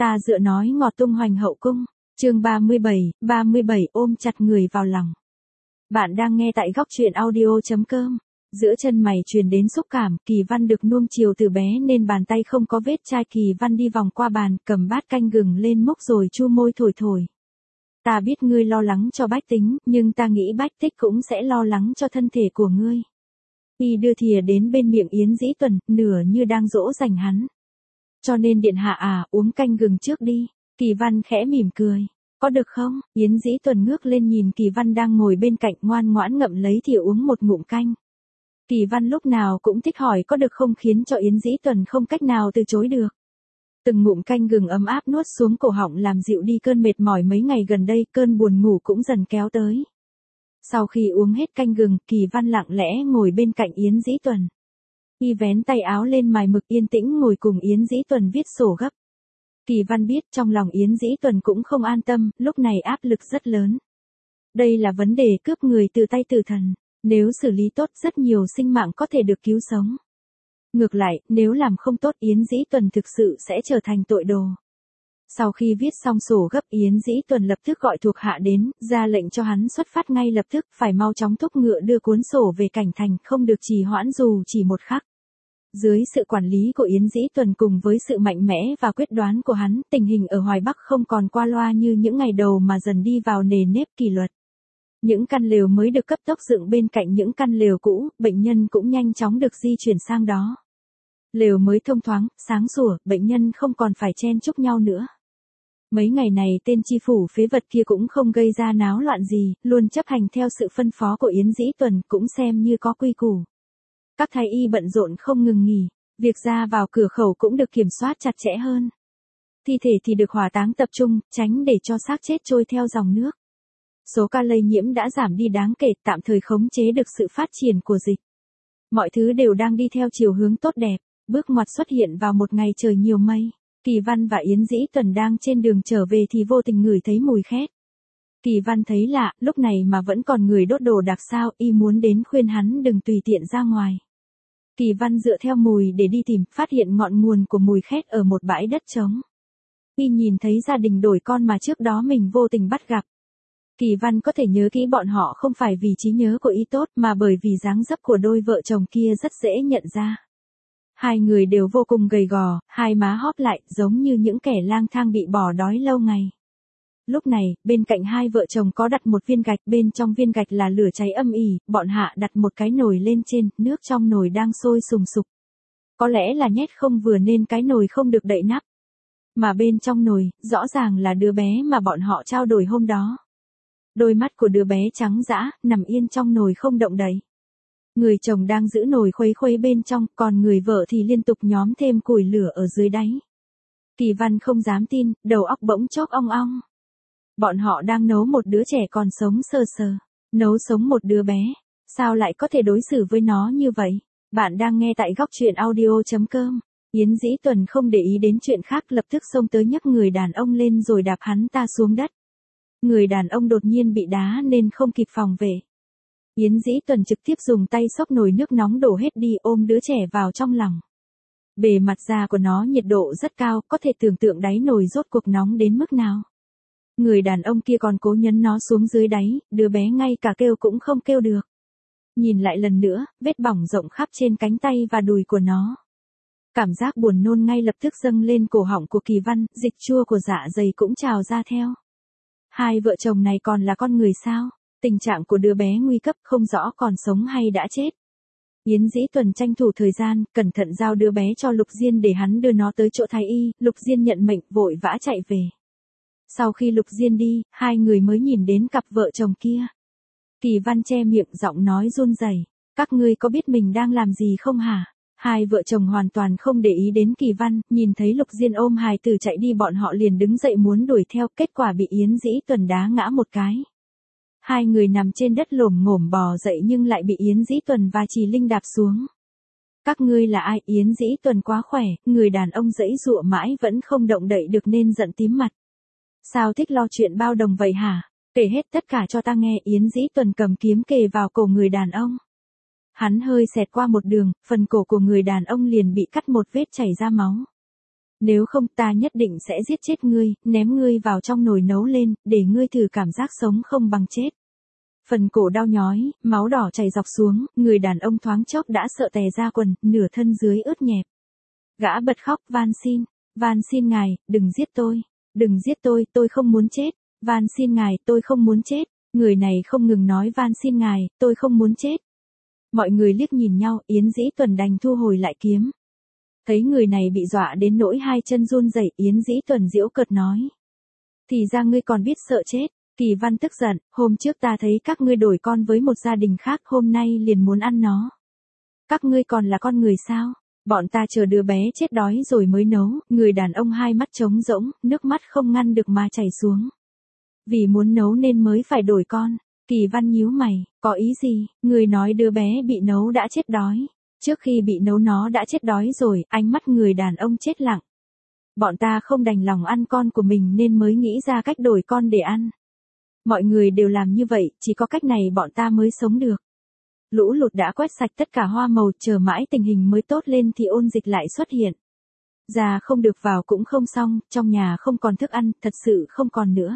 Ta dựa nói ngọt tung hoành hậu cung. Chương 37 ôm chặt người vào lòng. Bạn đang nghe tại góc truyện audio.com. Giữa chân mày truyền đến xúc cảm, Kỳ Văn được nuông chiều từ bé nên bàn tay không có vết chai. Kỳ Văn đi vòng qua bàn, cầm bát canh gừng lên múc rồi chu môi thổi thổi. Ta biết ngươi lo lắng cho Bách Tính, nhưng ta nghĩ Bách Tích cũng sẽ lo lắng cho thân thể của ngươi. Y đưa thìa đến bên miệng Yến Dĩ Tuần, nửa như đang dỗ dành hắn. Cho nên điện hạ à, uống canh gừng trước đi. Kỳ Văn khẽ mỉm cười. Có được không? Yến Dĩ Tuần ngước lên nhìn Kỳ Văn đang ngồi bên cạnh, ngoan ngoãn ngậm lấy thìa uống một ngụm canh. Kỳ Văn lúc nào cũng thích hỏi có được không, khiến cho Yến Dĩ Tuần không cách nào từ chối được. Từng ngụm canh gừng ấm áp nuốt xuống cổ họng làm dịu đi cơn mệt mỏi mấy ngày gần đây, cơn buồn ngủ cũng dần kéo tới. Sau khi uống hết canh gừng, Kỳ Văn lặng lẽ ngồi bên cạnh Yến Dĩ Tuần. Y vén tay áo lên mài mực, yên tĩnh ngồi cùng Yến Dĩ Tuần viết sổ gấp. Kỳ Văn biết trong lòng Yến Dĩ Tuần cũng không an tâm, lúc này áp lực rất lớn. Đây là vấn đề cướp người từ tay tử thần, nếu xử lý tốt rất nhiều sinh mạng có thể được cứu sống. Ngược lại, nếu làm không tốt Yến Dĩ Tuần thực sự sẽ trở thành tội đồ. Sau khi viết xong sổ gấp, Yến Dĩ Tuần lập tức gọi thuộc hạ đến, ra lệnh cho hắn xuất phát ngay lập tức, phải mau chóng thúc ngựa đưa cuốn sổ về Cảnh Thành, không được trì hoãn dù chỉ một khắc. Dưới sự quản lý của Yến Dĩ Tuần cùng với sự mạnh mẽ và quyết đoán của hắn, tình hình ở Hoài Bắc không còn qua loa như những ngày đầu mà dần đi vào nề nếp kỷ luật. Những căn lều mới được cấp tốc dựng bên cạnh những căn lều cũ, bệnh nhân cũng nhanh chóng được di chuyển sang đó. Lều mới thông thoáng, sáng sủa, bệnh nhân không còn phải chen chúc nhau nữa. Mấy ngày này tên chi phủ phế vật kia cũng không gây ra náo loạn gì, luôn chấp hành theo sự phân phó của Yến Dĩ Tuần, cũng xem như có quy củ. Các thái y bận rộn không ngừng nghỉ, việc ra vào cửa khẩu cũng được kiểm soát chặt chẽ hơn. Thi thể thì được hỏa táng tập trung, tránh để cho xác chết trôi theo dòng nước. Số ca lây nhiễm đã giảm đi đáng kể, tạm thời khống chế được sự phát triển của dịch. Mọi thứ đều đang đi theo chiều hướng tốt đẹp, bước ngoặt xuất hiện vào một ngày trời nhiều mây. Kỳ Văn và Yến Dĩ Tuần đang trên đường trở về thì vô tình ngửi thấy mùi khét. Kỳ Văn thấy lạ, lúc này mà vẫn còn người đốt đồ đạc sao, y muốn đến khuyên hắn đừng tùy tiện ra ngoài. Kỳ Văn dựa theo mùi để đi tìm, phát hiện ngọn nguồn của mùi khét ở một bãi đất trống. Y nhìn thấy gia đình đổi con mà trước đó mình vô tình bắt gặp. Kỳ Văn có thể nhớ kỹ bọn họ không phải vì trí nhớ của y tốt mà bởi vì dáng dấp của đôi vợ chồng kia rất dễ nhận ra. Hai người đều vô cùng gầy gò, hai má hóp lại, giống như những kẻ lang thang bị bỏ đói lâu ngày. Lúc này, bên cạnh hai vợ chồng có đặt một viên gạch, bên trong viên gạch là lửa cháy âm ỉ, bọn hạ đặt một cái nồi lên trên, nước trong nồi đang sôi sùng sục. Có lẽ là nhét không vừa nên cái nồi không được đậy nắp. Mà bên trong nồi, rõ ràng là đứa bé mà bọn họ trao đổi hôm đó. Đôi mắt của đứa bé trắng dã, nằm yên trong nồi không động đậy. Người chồng đang giữ nồi khuấy khuấy bên trong, còn người vợ thì liên tục nhóm thêm củi lửa ở dưới đáy. Kỳ Văn không dám tin, đầu óc bỗng chốc ong ong. Bọn họ đang nấu một đứa trẻ còn sống sờ sờ, nấu sống một đứa bé, sao lại có thể đối xử với nó như vậy? Bạn đang nghe tại góc truyện audio.com. Yến Dĩ Tuần không để ý đến chuyện khác, lập tức xông tới nhấc người đàn ông lên rồi đạp hắn ta xuống đất. Người đàn ông đột nhiên bị đá nên không kịp phòng vệ. Yến Dĩ Tuần trực tiếp dùng tay xốc nồi nước nóng đổ hết đi, ôm đứa trẻ vào trong lòng. Bề mặt da của nó nhiệt độ rất cao, có thể tưởng tượng đáy nồi rốt cuộc nóng đến mức nào. Người đàn ông kia còn cố nhấn nó xuống dưới đáy, đứa bé ngay cả kêu cũng không kêu được. Nhìn lại lần nữa, vết bỏng rộng khắp trên cánh tay và đùi của nó. Cảm giác buồn nôn ngay lập tức dâng lên cổ họng của Kỳ Văn, dịch chua của dạ dày cũng trào ra theo. Hai vợ chồng này còn là con người sao? Tình trạng của đứa bé nguy cấp, không rõ còn sống hay đã chết. Yến Dĩ Tuần tranh thủ thời gian, cẩn thận giao đứa bé cho Lục Diên để hắn đưa nó tới chỗ thái y. Lục Diên nhận mệnh, vội vã chạy về. Sau khi Lục Diên đi, hai người mới nhìn đến cặp vợ chồng kia. Kỳ Văn che miệng, giọng nói run rẩy. Các ngươi có biết mình đang làm gì không hả? Hai vợ chồng hoàn toàn không để ý đến Kỳ Văn, nhìn thấy Lục Diên ôm hài tử chạy đi bọn họ liền đứng dậy muốn đuổi theo, kết quả bị Yến Dĩ Tuần đá ngã một cái. Hai người nằm trên đất lồm ngổm bò dậy nhưng lại bị Yến Dĩ Tuần và Trì Linh đạp xuống. Các ngươi là ai? Yến Dĩ Tuần quá khỏe, người đàn ông giãy giụa mãi vẫn không động đậy được nên giận tím mặt. Sao thích lo chuyện bao đồng vậy hả? Kể hết tất cả cho ta nghe. Yến Dĩ Tuần cầm kiếm kề vào cổ người đàn ông. Hắn hơi xẹt qua một đường, phần cổ của người đàn ông liền bị cắt một vết chảy ra máu. Nếu không ta nhất định sẽ giết chết ngươi, ném ngươi vào trong nồi nấu lên, để ngươi thử cảm giác sống không bằng chết. Phần cổ đau nhói, máu đỏ chảy dọc xuống, người đàn ông thoáng chốc đã sợ tè ra quần, nửa thân dưới ướt nhẹp. Gã bật khóc, van xin ngài, đừng giết tôi, tôi không muốn chết, van xin ngài, tôi không muốn chết. Người này không ngừng nói van xin ngài, tôi không muốn chết. Mọi người liếc nhìn nhau, Yến Dĩ Tuần đành thu hồi lại kiếm. Thấy người này bị dọa đến nỗi hai chân run rẩy, Yến Dĩ Tuần giễu cợt nói. Thì ra ngươi còn biết sợ chết. Kỳ Văn tức giận, hôm trước ta thấy các ngươi đổi con với một gia đình khác, hôm nay liền muốn ăn nó. Các ngươi còn là con người sao? Bọn ta chờ đứa bé chết đói rồi mới nấu. Người đàn ông hai mắt trống rỗng, nước mắt không ngăn được mà chảy xuống. Vì muốn nấu nên mới phải đổi con. Kỳ Văn nhíu mày, có ý gì? Người nói đứa bé bị nấu đã chết đói. Trước khi bị nấu nó đã chết đói rồi, ánh mắt người đàn ông chết lặng. Bọn ta không đành lòng ăn con của mình nên mới nghĩ ra cách đổi con để ăn. Mọi người đều làm như vậy, chỉ có cách này bọn ta mới sống được. Lũ lụt đã quét sạch tất cả hoa màu, chờ mãi tình hình mới tốt lên thì ôn dịch lại xuất hiện. Già không được vào cũng không xong, trong nhà không còn thức ăn, thật sự không còn nữa.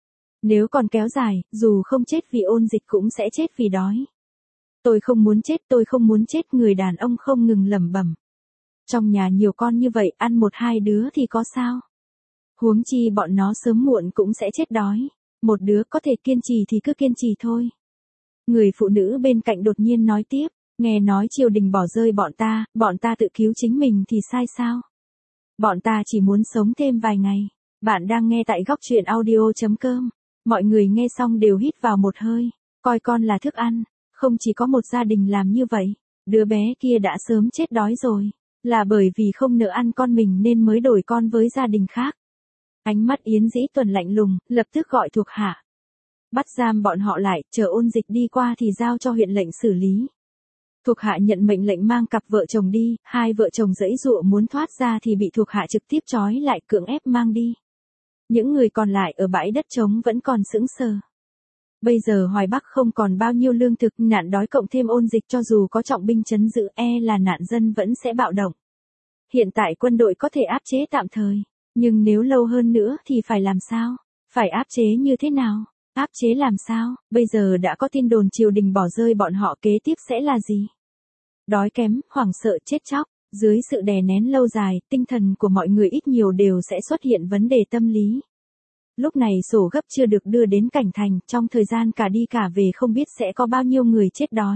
Nếu còn kéo dài, dù không chết vì ôn dịch cũng sẽ chết vì đói. Tôi không muốn chết, người đàn ông không ngừng lẩm bẩm. Trong nhà nhiều con như vậy, ăn một hai đứa thì có sao? Huống chi bọn nó sớm muộn cũng sẽ chết đói. Một đứa có thể kiên trì thì cứ kiên trì thôi. Người phụ nữ bên cạnh đột nhiên nói tiếp, nghe nói triều đình bỏ rơi bọn ta tự cứu chính mình thì sai sao? Bọn ta chỉ muốn sống thêm vài ngày. Bạn đang nghe tại góc truyện audio.com. Mọi người nghe xong đều hít vào một hơi, coi con là thức ăn. Không chỉ có một gia đình làm như vậy, đứa bé kia đã sớm chết đói rồi, là bởi vì không nỡ ăn con mình nên mới đổi con với gia đình khác. Ánh mắt Yến Dĩ Tuần lạnh lùng, lập tức gọi thuộc hạ. Bắt giam bọn họ lại, chờ ôn dịch đi qua thì giao cho huyện lệnh xử lý. Thuộc hạ nhận mệnh lệnh mang cặp vợ chồng đi, hai vợ chồng giãy giụa muốn thoát ra thì bị thuộc hạ trực tiếp trói lại cưỡng ép mang đi. Những người còn lại ở bãi đất trống vẫn còn sững sờ. Bây giờ Hoài Bắc không còn bao nhiêu lương thực, nạn đói cộng thêm ôn dịch cho dù có trọng binh trấn giữ là nạn dân vẫn sẽ bạo động. Hiện tại quân đội có thể áp chế tạm thời, nhưng nếu lâu hơn nữa thì phải làm sao? Phải áp chế như thế nào? Áp chế làm sao? Bây giờ đã có tin đồn triều đình bỏ rơi bọn họ, kế tiếp sẽ là gì? Đói kém, hoảng sợ, chết chóc. Dưới sự đè nén lâu dài, tinh thần của mọi người ít nhiều đều sẽ xuất hiện vấn đề tâm lý. Lúc này sổ gấp chưa được đưa đến Cảnh Thành, trong thời gian cả đi cả về không biết sẽ có bao nhiêu người chết đói.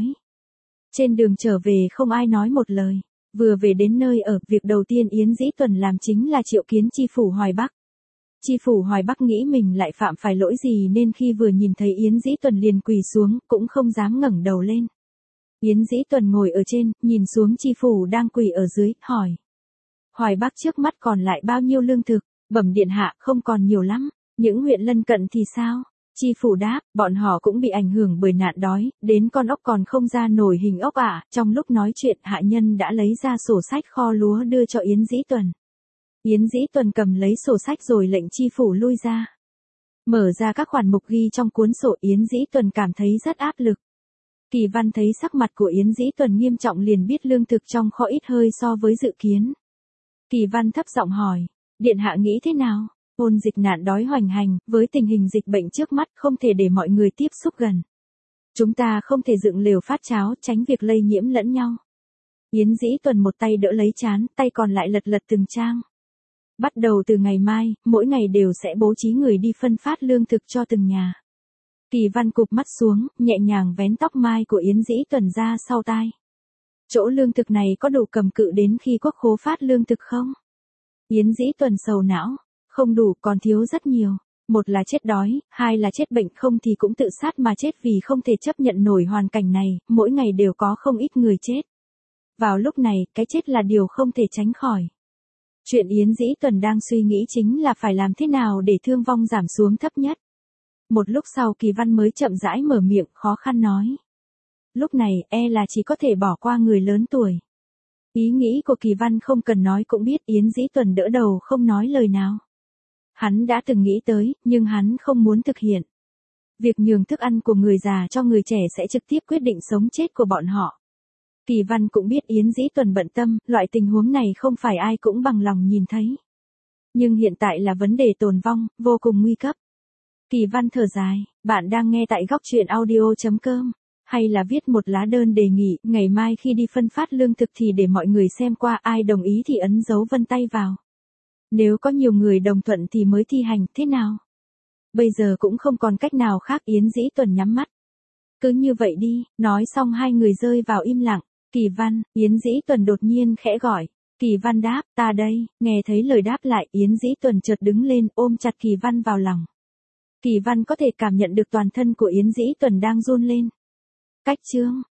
Trên đường trở về không ai nói một lời. Vừa về đến nơi ở, việc đầu tiên Yến Dĩ Tuần làm chính là triệu kiến chi phủ Hoài Bắc. Chi phủ Hoài Bắc nghĩ mình lại phạm phải lỗi gì nên khi vừa nhìn thấy Yến Dĩ Tuần liền quỳ xuống, cũng không dám ngẩng đầu lên. Yến Dĩ Tuần ngồi ở trên, nhìn xuống chi phủ đang quỳ ở dưới, hỏi. Hoài Bắc trước mắt còn lại bao nhiêu lương thực? Bẩm điện hạ, không còn nhiều lắm. Những huyện lân cận thì sao? Chi phủ đáp, bọn họ cũng bị ảnh hưởng bởi nạn đói, đến con ốc còn không ra nổi hình ốc ạ. Trong lúc nói chuyện, hạ nhân đã lấy ra sổ sách kho lúa đưa cho Yến Dĩ Tuần. Yến Dĩ Tuần cầm lấy sổ sách rồi lệnh chi phủ lui ra. Mở ra các khoản mục ghi trong cuốn sổ, Yến Dĩ Tuần cảm thấy rất áp lực. Kỳ Văn thấy sắc mặt của Yến Dĩ Tuần nghiêm trọng liền biết lương thực trong kho ít hơi so với dự kiến. Kỳ Văn thấp giọng hỏi, điện hạ nghĩ thế nào? Ôn dịch nạn đói hoành hành, với tình hình dịch bệnh trước mắt không thể để mọi người tiếp xúc gần. Chúng ta không thể dựng lều phát cháo, tránh việc lây nhiễm lẫn nhau. Yến Dĩ Tuần một tay đỡ lấy trán, tay còn lại lật lật từng trang. Bắt đầu từ ngày mai, mỗi ngày đều sẽ bố trí người đi phân phát lương thực cho từng nhà. Kỳ Văn cụp mắt xuống, nhẹ nhàng vén tóc mai của Yến Dĩ Tuần ra sau tai. Chỗ lương thực này có đủ cầm cự đến khi quốc khố phát lương thực không? Yến Dĩ Tuần sầu não, không đủ, còn thiếu rất nhiều. Một là chết đói, hai là chết bệnh, không thì cũng tự sát mà chết vì không thể chấp nhận nổi hoàn cảnh này, mỗi ngày đều có không ít người chết. Vào lúc này, cái chết là điều không thể tránh khỏi. Chuyện Yến Dĩ Tuần đang suy nghĩ chính là phải làm thế nào để thương vong giảm xuống thấp nhất. Một lúc sau Kỳ Văn mới chậm rãi mở miệng, khó khăn nói. Lúc này, là chỉ có thể bỏ qua người lớn tuổi. Ý nghĩ của Kỳ Văn không cần nói cũng biết, Yến Dĩ Tuần đỡ đầu không nói lời nào. Hắn đã từng nghĩ tới, nhưng hắn không muốn thực hiện. Việc nhường thức ăn của người già cho người trẻ sẽ trực tiếp quyết định sống chết của bọn họ. Kỳ Văn cũng biết Yến Dĩ Tuần bận tâm, loại tình huống này không phải ai cũng bằng lòng nhìn thấy. Nhưng hiện tại là vấn đề tồn vong, vô cùng nguy cấp. Kỳ Văn thở dài, bạn đang nghe tại góc truyện audio.com, hay là viết một lá đơn đề nghị, ngày mai khi đi phân phát lương thực thì để mọi người xem qua, ai đồng ý thì ấn dấu vân tay vào. Nếu có nhiều người đồng thuận thì mới thi hành, thế nào? Bây giờ cũng không còn cách nào khác, Yến Dĩ Tuần nhắm mắt. Cứ như vậy đi, nói xong hai người rơi vào im lặng. Kỳ Văn, Yến Dĩ Tuần đột nhiên khẽ gọi. Kỳ Văn đáp, ta đây, nghe thấy lời đáp lại, Yến Dĩ Tuần chợt đứng lên ôm chặt Kỳ Văn vào lòng. Kỳ Văn có thể cảm nhận được toàn thân của Yến Dĩ Tuần đang run lên. Cách chương